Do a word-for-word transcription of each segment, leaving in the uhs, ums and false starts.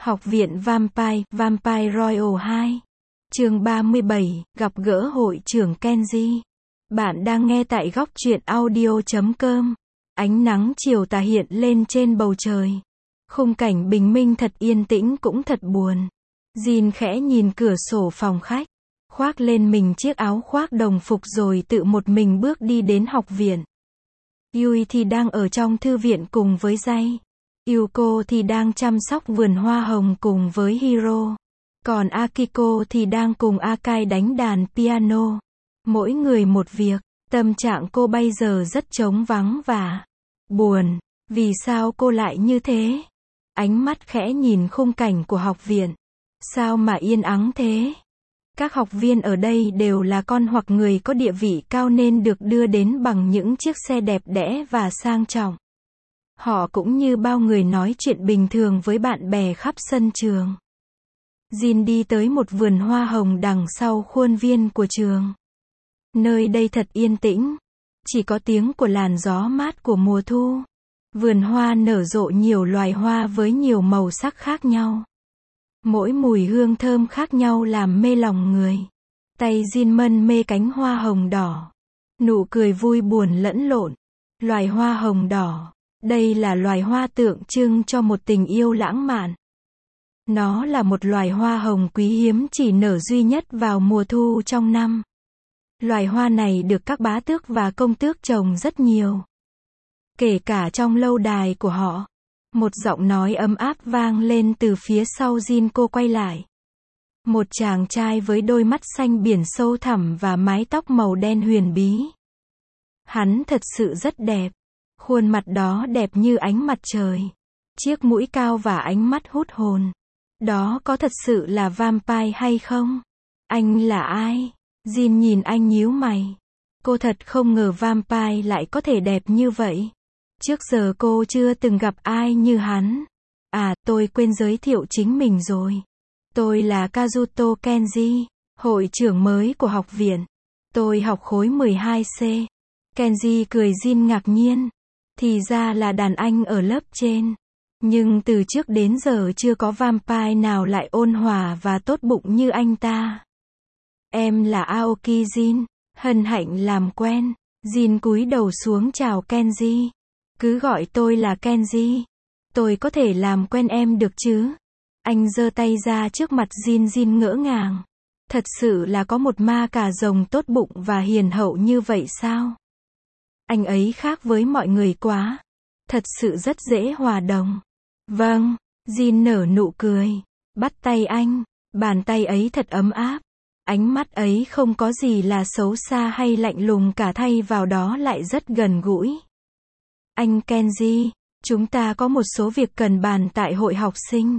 Học viện Vampire, Vampire Royal hai. Chương ba mươi bảy, gặp gỡ hội trưởng Kenji. Bạn đang nghe tại góc truyện audio chấm com. Ánh nắng chiều tà hiện lên trên bầu trời. Khung cảnh bình minh thật yên tĩnh cũng thật buồn. Jin khẽ nhìn cửa sổ phòng khách, khoác lên mình chiếc áo khoác đồng phục rồi tự một mình bước đi đến học viện. Yui thì đang ở trong thư viện cùng với Jay. Yuko thì đang chăm sóc vườn hoa hồng cùng với Hiro. Còn Akiko thì đang cùng Akai đánh đàn piano. Mỗi người một việc, tâm trạng cô bây giờ rất trống vắng và buồn. Vì sao cô lại như thế? Ánh mắt khẽ nhìn khung cảnh của học viện. Sao mà yên ắng thế? Các học viên ở đây đều là con hoặc người có địa vị cao nên được đưa đến bằng những chiếc xe đẹp đẽ và sang trọng. Họ cũng như bao người nói chuyện bình thường với bạn bè khắp sân trường. Jin đi tới một vườn hoa hồng đằng sau khuôn viên của trường. Nơi đây thật yên tĩnh. Chỉ có tiếng của làn gió mát của mùa thu. Vườn hoa nở rộ nhiều loài hoa với nhiều màu sắc khác nhau. Mỗi mùi hương thơm khác nhau làm mê lòng người. Tay Jin mân mê cánh hoa hồng đỏ. Nụ cười vui buồn lẫn lộn. Loài hoa hồng đỏ. Đây là loài hoa tượng trưng cho một tình yêu lãng mạn. Nó là một loài hoa hồng quý hiếm chỉ nở duy nhất vào mùa thu trong năm. Loài hoa này được các bá tước và công tước trồng rất nhiều. Kể cả trong lâu đài của họ. Một giọng nói ấm áp vang lên từ phía sau Jin, cô quay lại. Một chàng trai với đôi mắt xanh biển sâu thẳm và mái tóc màu đen huyền bí. Hắn thật sự rất đẹp. Khuôn mặt đó đẹp như ánh mặt trời. Chiếc mũi cao và ánh mắt hút hồn. Đó có thật sự là vampire hay không? Anh là ai? Jin nhìn anh nhíu mày. Cô thật không ngờ vampire lại có thể đẹp như vậy. Trước giờ cô chưa từng gặp ai như hắn. À, tôi quên giới thiệu chính mình rồi. Tôi là Kazuto Kenji, hội trưởng mới của học viện. Tôi học khối mười hai C. Kenji cười. Jin ngạc nhiên. Thì ra là đàn anh ở lớp trên. Nhưng từ trước đến giờ chưa có vampire nào lại ôn hòa và tốt bụng như anh ta. Em là Aoki Jin. Hân hạnh làm quen. Jin cúi đầu xuống chào Kenji. Cứ gọi tôi là Kenji. Tôi có thể làm quen em được chứ? Anh giơ tay ra trước mặt Jin. Jin ngỡ ngàng. Thật sự là có một ma cà rồng tốt bụng và hiền hậu như vậy sao? Anh ấy khác với mọi người quá. Thật sự rất dễ hòa đồng. Vâng. Jin nở nụ cười. Bắt tay anh. Bàn tay ấy thật ấm áp. Ánh mắt ấy không có gì là xấu xa hay lạnh lùng cả, thay vào đó lại rất gần gũi. Anh Kenji, chúng ta có một số việc cần bàn tại hội học sinh.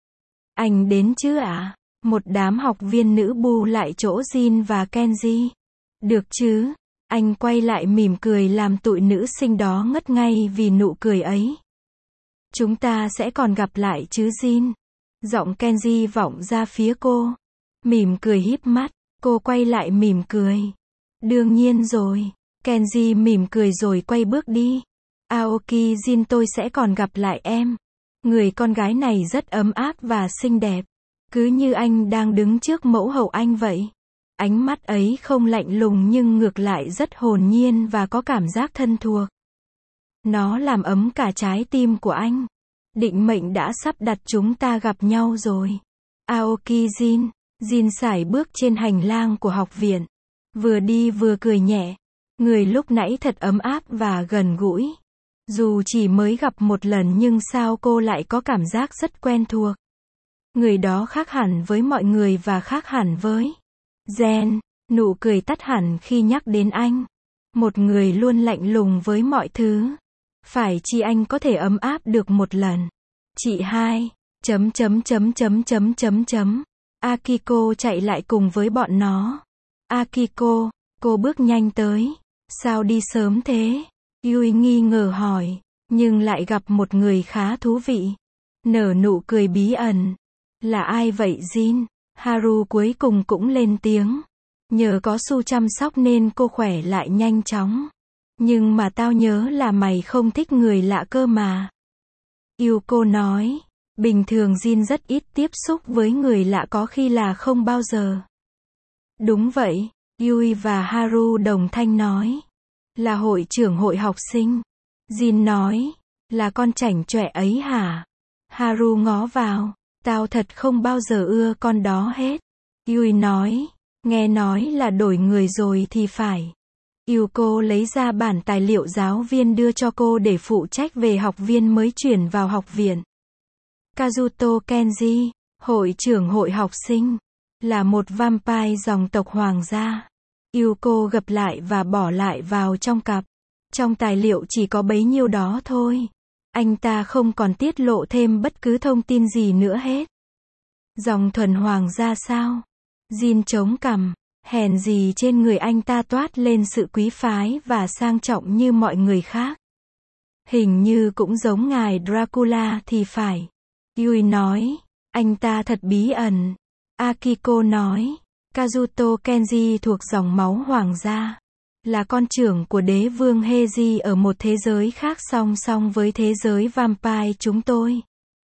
Anh đến chứ ạ? À? Một đám học viên nữ bu lại chỗ Jin và Kenji. Được chứ? Anh quay lại mỉm cười làm tụi nữ sinh đó ngất ngay vì nụ cười ấy. Chúng ta sẽ còn gặp lại chứ Jin? Giọng Kenji vọng ra phía cô. Mỉm cười híp mắt, cô quay lại mỉm cười. Đương nhiên rồi. Kenji mỉm cười rồi quay bước đi. Aoki Jin, tôi sẽ còn gặp lại em. Người con gái này rất ấm áp và xinh đẹp. Cứ như anh đang đứng trước mẫu hậu anh vậy. Ánh mắt ấy không lạnh lùng nhưng ngược lại rất hồn nhiên và có cảm giác thân thuộc. Nó làm ấm cả trái tim của anh. Định mệnh đã sắp đặt chúng ta gặp nhau rồi. Aoki Jin. Jin sải bước trên hành lang của học viện. Vừa đi vừa cười nhẹ. Người lúc nãy thật ấm áp và gần gũi. Dù chỉ mới gặp một lần nhưng sao cô lại có cảm giác rất quen thuộc. Người đó khác hẳn với mọi người và khác hẳn với Jen. Nụ cười tắt hẳn khi nhắc đến anh. Một người luôn lạnh lùng với mọi thứ. Phải chi anh có thể ấm áp được một lần. Chị hai. Chấm chấm chấm chấm chấm chấm chấm. Akiko chạy lại cùng với bọn nó. Akiko, cô bước nhanh tới. Sao đi sớm thế? Yui nghi ngờ hỏi. Nhưng lại gặp một người khá thú vị. Nở nụ cười bí ẩn. Là ai vậy Jin? Haru cuối cùng cũng lên tiếng. Nhờ có Su chăm sóc nên cô khỏe lại nhanh chóng. Nhưng mà tao nhớ là mày không thích người lạ cơ mà. Yuko nói. Bình thường Jin rất ít tiếp xúc với người lạ, có khi là không bao giờ. Đúng vậy, Yui và Haru đồng thanh nói. Là hội trưởng hội học sinh. Jin nói. Là con chảnh chọe ấy hả? Haru ngó vào. Tao thật không bao giờ ưa con đó hết. Yui nói. Nghe nói là đổi người rồi thì phải. Yuko lấy ra bản tài liệu giáo viên đưa cho cô để phụ trách về học viên mới chuyển vào học viện. Kazuto Kenji, hội trưởng hội học sinh, là một vampire dòng tộc hoàng gia. Yuko gập lại và bỏ lại vào trong cặp. Trong tài liệu chỉ có bấy nhiêu đó thôi. Anh ta không còn tiết lộ thêm bất cứ thông tin gì nữa hết. Dòng thuần hoàng gia sao? Jin chống cằm. Hèn gì trên người anh ta toát lên sự quý phái và sang trọng như mọi người khác. Hình như cũng giống ngài Dracula thì phải. Yui nói. Anh ta thật bí ẩn. Akiko nói. Kazuto Kenji thuộc dòng máu hoàng gia. Là con trưởng của đế vương Heiji ở một thế giới khác song song với thế giới vampire chúng tôi.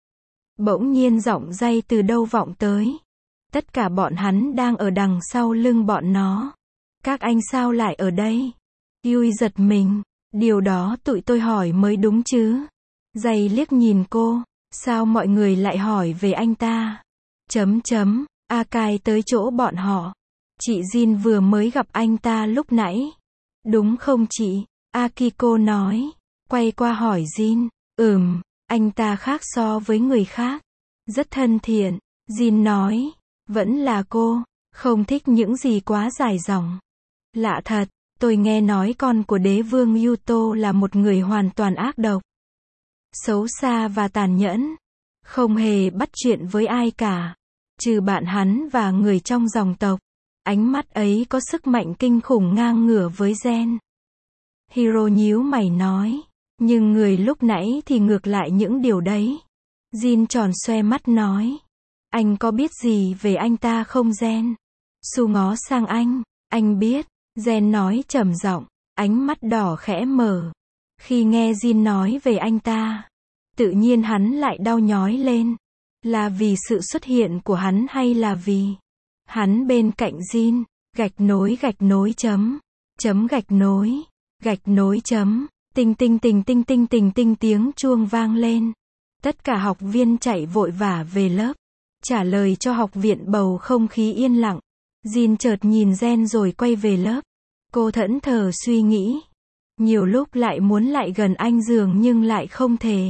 Bỗng nhiên giọng day từ đâu vọng tới. Tất cả bọn hắn đang ở đằng sau lưng bọn nó. Các anh sao lại ở đây? Yui giật mình. Điều đó tụi tôi hỏi mới đúng chứ. Day liếc nhìn cô. Sao mọi người lại hỏi về anh ta? Chấm chấm. Akai tới chỗ bọn họ. Chị Jin vừa mới gặp anh ta lúc nãy. Đúng không chị? Akiko nói. Quay qua hỏi Jin. Ừm, anh ta khác so với người khác. Rất thân thiện. Jin nói. Vẫn là cô. Không thích những gì quá dài dòng. Lạ thật, tôi nghe nói con của đế vương Yuto là một người hoàn toàn ác độc. Xấu xa và tàn nhẫn. Không hề bắt chuyện với ai cả. Trừ bạn hắn và người trong dòng tộc. Ánh mắt ấy có sức mạnh kinh khủng ngang ngửa với Gen. Hiro nhíu mày nói. Nhưng người lúc nãy thì ngược lại những điều đấy. Jin tròn xoe mắt nói. Anh có biết gì về anh ta không Gen? Su ngó sang anh. Anh biết. Gen nói trầm giọng. Ánh mắt đỏ khẽ mở. Khi nghe Jin nói về anh ta. Tự nhiên hắn lại đau nhói lên. Là vì sự xuất hiện của hắn hay là vì hắn bên cạnh Jin? Gạch nối gạch nối chấm. Chấm gạch nối. Gạch nối chấm. Tinh tinh tinh tinh tinh tinh tinh tiếng chuông vang lên. Tất cả học viên chạy vội vã về lớp. Trả lời cho học viện bầu không khí yên lặng. Jin chợt nhìn Gen rồi quay về lớp. Cô thẫn thờ suy nghĩ. Nhiều lúc lại muốn lại gần anh dường nhưng lại không thể.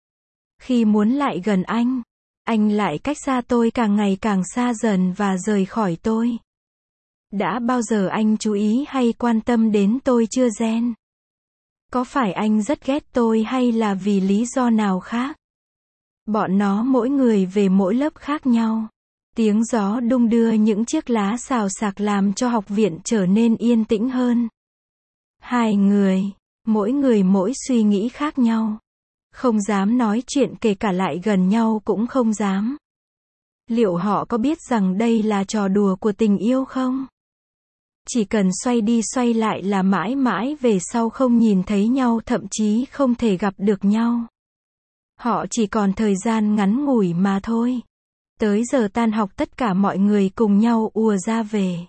Khi muốn lại gần anh, anh lại cách xa tôi càng ngày càng xa dần và rời khỏi tôi. Đã bao giờ anh chú ý hay quan tâm đến tôi chưa Gen? Có phải anh rất ghét tôi hay là vì lý do nào khác? Bọn nó mỗi người về mỗi lớp khác nhau. Tiếng gió đung đưa những chiếc lá xào xạc làm cho học viện trở nên yên tĩnh hơn. Hai người, mỗi người mỗi suy nghĩ khác nhau. Không dám nói chuyện, kể cả lại gần nhau cũng không dám. Liệu họ có biết rằng đây là trò đùa của tình yêu không? Chỉ cần xoay đi xoay lại là mãi mãi về sau không nhìn thấy nhau, thậm chí không thể gặp được nhau. Họ chỉ còn thời gian ngắn ngủi mà thôi. Tới giờ tan học tất cả mọi người cùng nhau ùa ra về.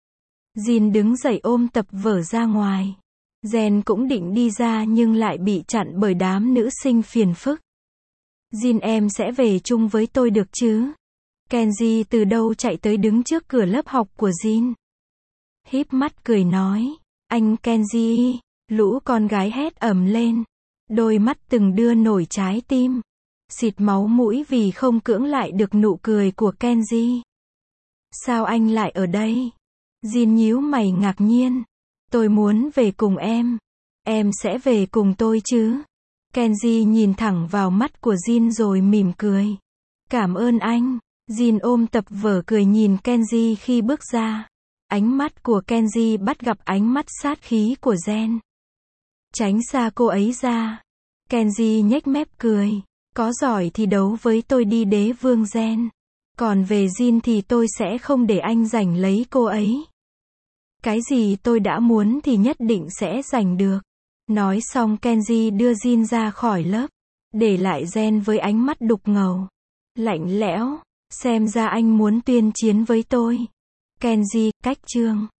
Jin đứng dậy ôm tập vở ra ngoài. Gen cũng định đi ra nhưng lại bị chặn bởi đám nữ sinh phiền phức. Jin, em sẽ về chung với tôi được chứ? Kenji từ đâu chạy tới đứng trước cửa lớp học của Jin. Híp mắt cười nói. Anh Kenji. Lũ con gái hét ầm lên. Đôi mắt từng đưa nổi trái tim. Xịt máu mũi vì không cưỡng lại được nụ cười của Kenji. Sao anh lại ở đây? Jin nhíu mày ngạc nhiên. Tôi muốn về cùng em. Em sẽ về cùng tôi chứ? Kenji nhìn thẳng vào mắt của Jin rồi mỉm cười. Cảm ơn anh. Jin ôm tập vở cười nhìn Kenji khi bước ra. Ánh mắt của Kenji bắt gặp ánh mắt sát khí của Gen. Tránh xa cô ấy ra. Kenji nhếch mép cười. Có giỏi thì đấu với tôi đi đế vương Gen. Còn về Jin thì tôi sẽ không để anh giành lấy cô ấy. Cái gì tôi đã muốn thì nhất định sẽ giành được. Nói xong Kenji đưa Jin ra khỏi lớp. Để lại Gen với ánh mắt đục ngầu. Lạnh lẽo. Xem ra anh muốn tuyên chiến với tôi. Kenji, cách chương.